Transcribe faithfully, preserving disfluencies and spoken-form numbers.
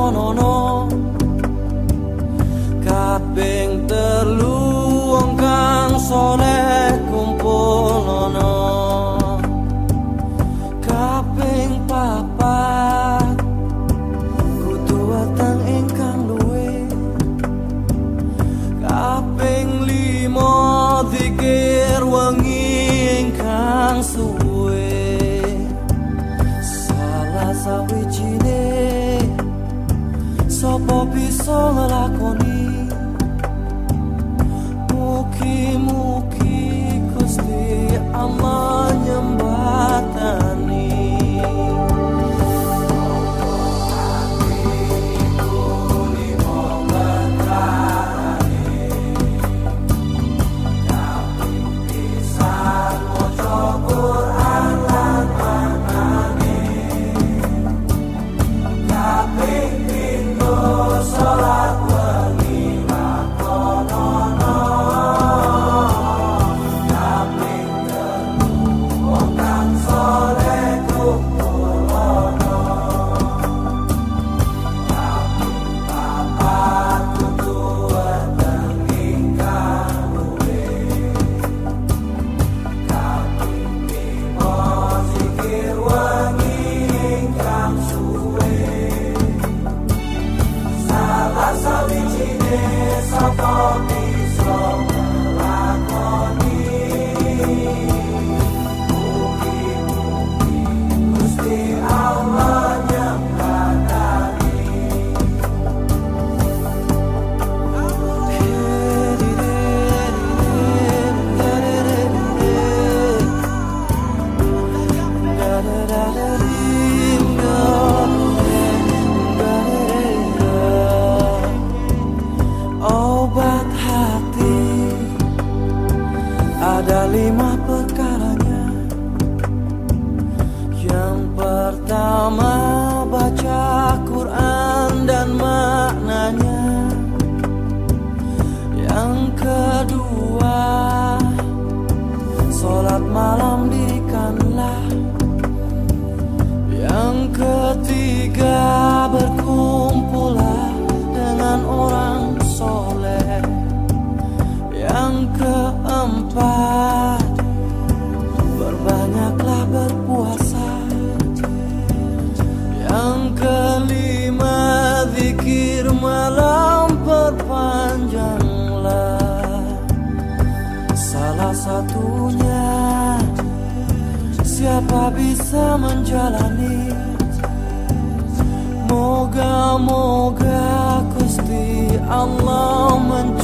lakonono. Kaping telu wong kang soleh kumpulono. Kaping papat kudu weteng ingkang luwe. Kaping limo zikir wengi ingkang suwe. Salah sawijine sapa bisa nglakoni. Mugi-mugi Gusti Allah nyembatani. Ada lima perkaranya. Yang pertama baca Quran dan maknanya. Yang kedua sholat malam dirikanlah. Yang ketiga berkumpullah dengan orang soleh. Yang keempat berbanyaklah berpuasa. Yang kelima zikir malam perpanjanglah. Salah satunya siapa bisa menjalani. Moga-moga Gusti Allah menjalani.